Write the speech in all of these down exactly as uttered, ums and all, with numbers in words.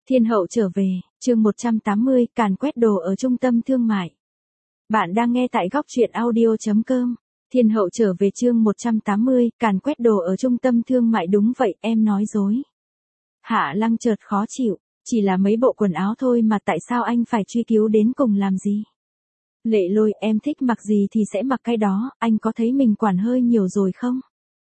Thiên hậu trở về, chương một trăm tám mươi, càn quét đồ ở trung tâm thương mại. Bạn đang nghe tại góc truyện audio chấm com. Thiên hậu trở về chương một trăm tám mươi, càn quét đồ ở trung tâm thương mại. Đúng vậy, em nói dối. Hạ Lăng chợt khó chịu, chỉ là mấy bộ quần áo thôi mà tại sao anh phải truy cứu đến cùng làm gì? Lệ Lôi, em thích mặc gì thì sẽ mặc cái đó, anh có thấy mình quản hơi nhiều rồi không?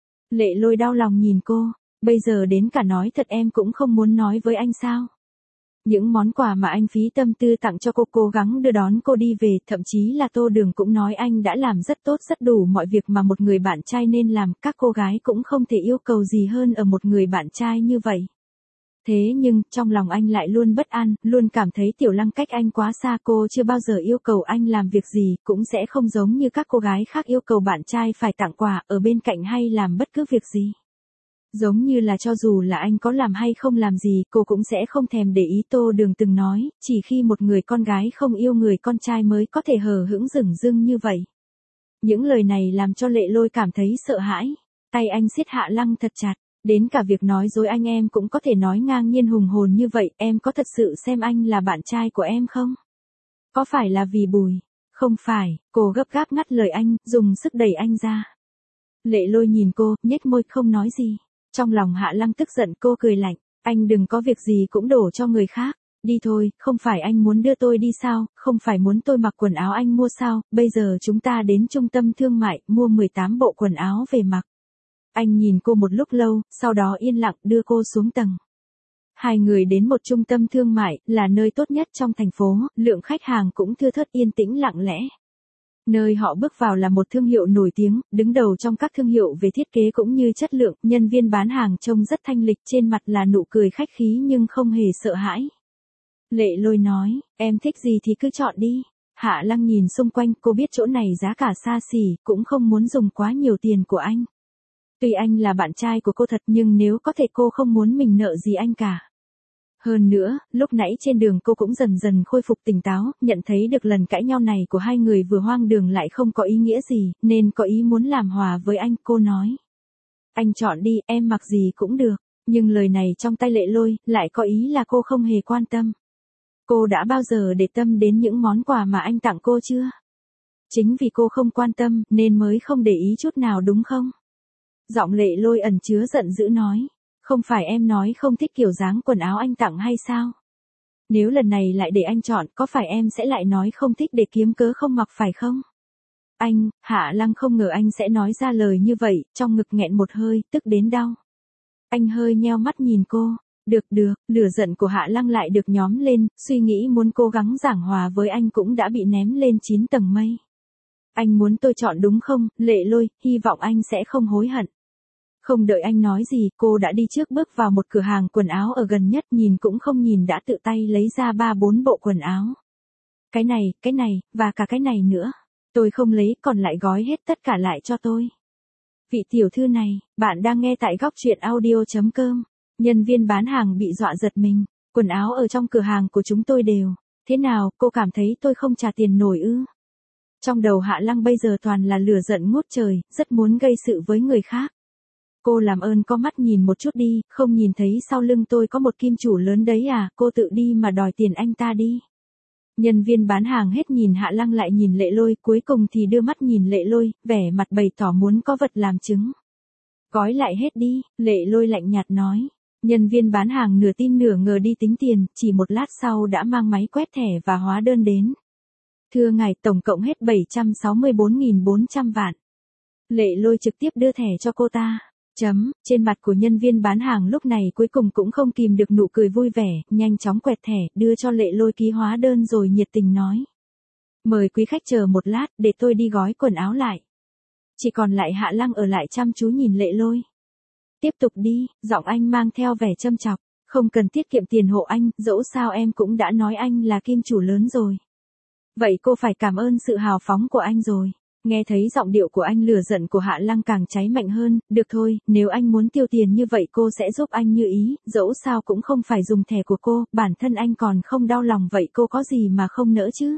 Lệ Lôi đau lòng nhìn cô, bây giờ đến cả nói thật em cũng không muốn nói với anh sao? Những món quà mà anh phí tâm tư tặng cho cô, cố gắng đưa đón cô đi về, thậm chí là Tô Đường cũng nói anh đã làm rất tốt, rất đủ mọi việc mà một người bạn trai nên làm, các cô gái cũng không thể yêu cầu gì hơn ở một người bạn trai như vậy. Thế nhưng, trong lòng anh lại luôn bất an, luôn cảm thấy Tiểu Lăng cách anh quá xa, cô chưa bao giờ yêu cầu anh làm việc gì, cũng sẽ không giống như các cô gái khác yêu cầu bạn trai phải tặng quà, ở bên cạnh hay làm bất cứ việc gì. Giống như là cho dù là anh có làm hay không làm gì, cô cũng sẽ không thèm để ý. Tô Đường từng nói, chỉ khi một người con gái không yêu người con trai mới có thể hờ hững dửng dưng như vậy. Những lời này làm cho Lệ Lôi cảm thấy sợ hãi, tay anh siết Hạ Lăng thật chặt, đến cả việc nói dối anh em cũng có thể nói ngang nhiên hùng hồn như vậy. Em có thật sự xem anh là bạn trai của em không? Có phải là vì Bùi? Không phải, cô gấp gáp ngắt lời anh, dùng sức đẩy anh ra. Lệ Lôi nhìn cô, nhếch môi không nói gì. Trong lòng Hạ Lăng tức giận, cô cười lạnh, anh đừng có việc gì cũng đổ cho người khác, đi thôi, không phải anh muốn đưa tôi đi sao, không phải muốn tôi mặc quần áo anh mua sao, bây giờ chúng ta đến trung tâm thương mại, mua mười tám bộ quần áo về mặc. Anh nhìn cô một lúc lâu, sau đó yên lặng đưa cô xuống tầng. Hai người đến một trung tâm thương mại, là nơi tốt nhất trong thành phố, lượng khách hàng cũng thưa thớt, yên tĩnh lặng lẽ. Nơi họ bước vào là một thương hiệu nổi tiếng, đứng đầu trong các thương hiệu về thiết kế cũng như chất lượng, nhân viên bán hàng trông rất thanh lịch, trên mặt là nụ cười khách khí nhưng không hề sợ hãi. Lệ Lôi nói, em thích gì thì cứ chọn đi. Hạ Lăng nhìn xung quanh, cô biết chỗ này giá cả xa xỉ, cũng không muốn dùng quá nhiều tiền của anh. Tuy anh là bạn trai của cô thật nhưng nếu có thể cô không muốn mình nợ gì anh cả. Hơn nữa, lúc nãy trên đường cô cũng dần dần khôi phục tỉnh táo, nhận thấy được lần cãi nhau này của hai người vừa hoang đường lại không có ý nghĩa gì, nên có ý muốn làm hòa với anh. Cô nói, anh chọn đi, em mặc gì cũng được. Nhưng lời này trong tay Lệ Lôi, lại có ý là cô không hề quan tâm. Cô đã bao giờ để tâm đến những món quà mà anh tặng cô chưa? Chính vì cô không quan tâm, nên mới không để ý chút nào đúng không? Giọng Lệ Lôi ẩn chứa giận dữ nói. Không phải em nói không thích kiểu dáng quần áo anh tặng hay sao? Nếu lần này lại để anh chọn, có phải em sẽ lại nói không thích để kiếm cớ không mặc phải không? Anh, Hạ Lăng không ngờ anh sẽ nói ra lời như vậy, trong ngực nghẹn một hơi, tức đến đau. Anh hơi nheo mắt nhìn cô, được được, lửa giận của Hạ Lăng lại được nhóm lên, suy nghĩ muốn cố gắng giảng hòa với anh cũng đã bị ném lên chín tầng mây. Anh muốn tôi chọn đúng không, Lệ Lôi, hy vọng anh sẽ không hối hận. Không đợi anh nói gì, cô đã đi trước bước vào một cửa hàng quần áo ở gần nhất, nhìn cũng không nhìn đã tự tay lấy ra ba bốn bộ quần áo. Cái này, cái này, và cả cái này nữa. Tôi không lấy, còn lại gói hết tất cả lại cho tôi. Vị tiểu thư này, bạn đang nghe tại góc truyện audio chấm com. Nhân viên bán hàng bị dọa giật mình. Quần áo ở trong cửa hàng của chúng tôi đều. Thế nào, cô cảm thấy tôi không trả tiền nổi ư? Trong đầu Hạ Lăng bây giờ toàn là lửa giận ngút trời, rất muốn gây sự với người khác. Cô làm ơn có mắt nhìn một chút đi, không nhìn thấy sau lưng tôi có một kim chủ lớn đấy à, cô tự đi mà đòi tiền anh ta đi. Nhân viên bán hàng hết nhìn Hạ Lăng lại nhìn Lệ Lôi, cuối cùng thì đưa mắt nhìn Lệ Lôi, vẻ mặt bày tỏ muốn có vật làm chứng. Gói lại hết đi, Lệ Lôi lạnh nhạt nói. Nhân viên bán hàng nửa tin nửa ngờ đi tính tiền, chỉ một lát sau đã mang máy quét thẻ và hóa đơn đến. Thưa ngài, tổng cộng hết bảy trăm sáu mươi bốn nghìn bốn trăm vạn. Lệ Lôi trực tiếp đưa thẻ cho cô ta. Chấm, trên mặt của nhân viên bán hàng lúc này cuối cùng cũng không kìm được nụ cười vui vẻ, nhanh chóng quẹt thẻ, đưa cho Lệ Lôi ký hóa đơn rồi nhiệt tình nói. Mời quý khách chờ một lát, để tôi đi gói quần áo lại. Chỉ còn lại Hạ Lăng ở lại chăm chú nhìn Lệ Lôi. Tiếp tục đi, giọng anh mang theo vẻ châm chọc, không cần tiết kiệm tiền hộ anh, dẫu sao em cũng đã nói anh là kim chủ lớn rồi. Vậy cô phải cảm ơn sự hào phóng của anh rồi. Nghe thấy giọng điệu của anh, lửa giận của Hạ Lăng càng cháy mạnh hơn, được thôi, nếu anh muốn tiêu tiền như vậy cô sẽ giúp anh như ý, dẫu sao cũng không phải dùng thẻ của cô, bản thân anh còn không đau lòng vậy cô có gì mà không nỡ chứ.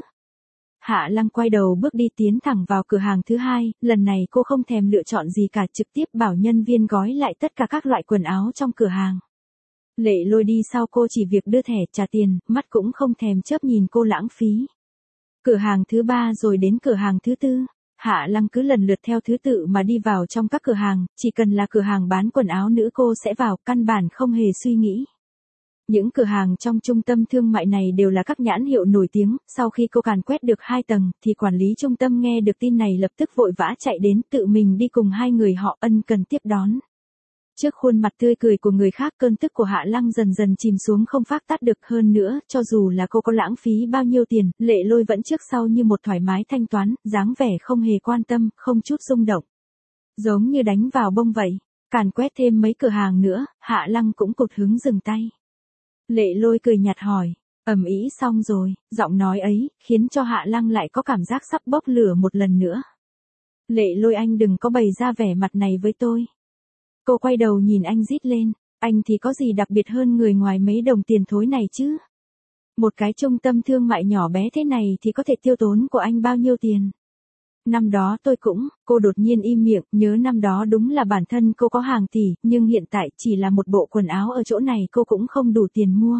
Hạ Lăng quay đầu bước đi tiến thẳng vào cửa hàng thứ hai, lần này cô không thèm lựa chọn gì cả, trực tiếp bảo nhân viên gói lại tất cả các loại quần áo trong cửa hàng. Lệ Lôi đi sau cô chỉ việc đưa thẻ trả tiền, mắt cũng không thèm chớp nhìn cô lãng phí. Cửa hàng thứ ba rồi đến cửa hàng thứ tư. Hạ Lăng cứ lần lượt theo thứ tự mà đi vào trong các cửa hàng, chỉ cần là cửa hàng bán quần áo nữ cô sẽ vào, căn bản không hề suy nghĩ. Những cửa hàng trong trung tâm thương mại này đều là các nhãn hiệu nổi tiếng, sau khi cô càn quét được hai tầng, thì quản lý trung tâm nghe được tin này lập tức vội vã chạy đến tự mình đi cùng hai người họ ân cần tiếp đón. Trước khuôn mặt tươi cười của người khác cơn tức của Hạ Lăng dần dần chìm xuống không phát tát được hơn nữa, cho dù là cô có lãng phí bao nhiêu tiền, Lệ Lôi vẫn trước sau như một thoải mái thanh toán, dáng vẻ không hề quan tâm, không chút rung động. Giống như đánh vào bông vậy, càn quét thêm mấy cửa hàng nữa, Hạ Lăng cũng cụt hứng dừng tay. Lệ Lôi cười nhạt hỏi, ầm ĩ xong rồi, giọng nói ấy, khiến cho Hạ Lăng lại có cảm giác sắp bốc lửa một lần nữa. Lệ Lôi anh đừng có bày ra vẻ mặt này với tôi. Cô quay đầu nhìn anh rít lên, anh thì có gì đặc biệt hơn người ngoài mấy đồng tiền thối này chứ? Một cái trung tâm thương mại nhỏ bé thế này thì có thể tiêu tốn của anh bao nhiêu tiền? Năm đó tôi cũng, cô đột nhiên im miệng, nhớ năm đó đúng là bản thân cô có hàng tỷ, nhưng hiện tại chỉ là một bộ quần áo ở chỗ này cô cũng không đủ tiền mua.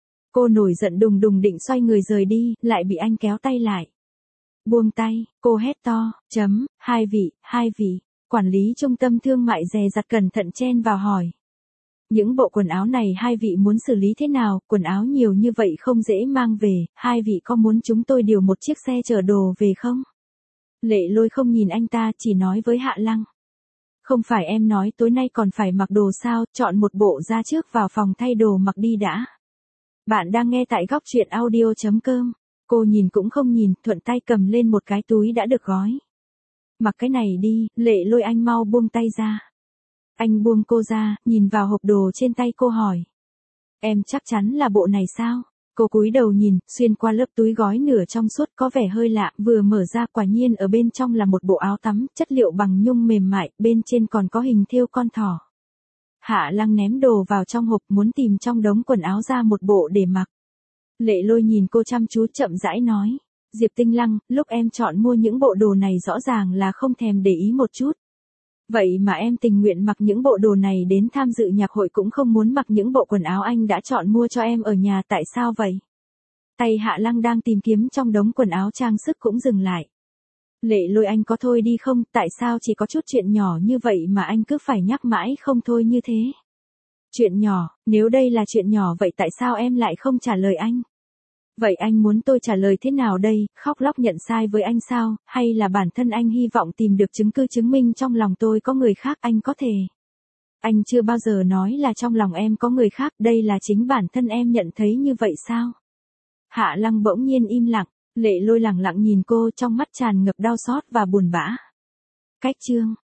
Cô nổi giận đùng đùng định xoay người rời đi, lại bị anh kéo tay lại. Buông tay, cô hét to, chấm, hai vị, hai vị. Quản lý trung tâm thương mại dè dặt cẩn thận chen vào hỏi. Những bộ quần áo này hai vị muốn xử lý thế nào, quần áo nhiều như vậy không dễ mang về, hai vị có muốn chúng tôi điều một chiếc xe chở đồ về không? Lệ Lôi không nhìn anh ta, chỉ nói với Hạ Lăng. Không phải em nói tối nay còn phải mặc đồ sao, chọn một bộ ra trước vào phòng thay đồ mặc đi đã. Bạn đang nghe tại góc truyện audio chấm com. Cô nhìn cũng không nhìn, thuận tay cầm lên một cái túi đã được gói. Mặc cái này đi, Lệ Lôi anh mau buông tay ra. Anh buông cô ra, nhìn vào hộp đồ trên tay cô hỏi. Em chắc chắn là bộ này sao? Cô cúi đầu nhìn, xuyên qua lớp túi gói nửa trong suốt có vẻ hơi lạ, vừa mở ra quả nhiên ở bên trong là một bộ áo tắm, chất liệu bằng nhung mềm mại, bên trên còn có hình thêu con thỏ. Hạ Lăng ném đồ vào trong hộp muốn tìm trong đống quần áo ra một bộ để mặc. Lệ Lôi nhìn cô chăm chú chậm rãi nói. Diệp Tinh Lăng, lúc em chọn mua những bộ đồ này rõ ràng là không thèm để ý một chút. Vậy mà em tình nguyện mặc những bộ đồ này đến tham dự nhạc hội cũng không muốn mặc những bộ quần áo anh đã chọn mua cho em ở nhà, tại sao vậy? Tay Hạ Lăng đang tìm kiếm trong đống quần áo trang sức cũng dừng lại. Lệ Lôi anh có thôi đi không, tại sao chỉ có chút chuyện nhỏ như vậy mà anh cứ phải nhắc mãi không thôi như thế? Chuyện nhỏ, nếu đây là chuyện nhỏ vậy tại sao em lại không trả lời anh? Vậy anh muốn tôi trả lời thế nào đây, khóc lóc nhận sai với anh sao, hay là bản thân anh hy vọng tìm được chứng cứ chứng minh trong lòng tôi có người khác, anh có thể. Anh chưa bao giờ nói là trong lòng em có người khác, đây là chính bản thân em nhận thấy như vậy sao? Hạ Lăng bỗng nhiên im lặng, Lệ Lôi lẳng lặng nhìn cô trong mắt tràn ngập đau xót và buồn bã. Cách chương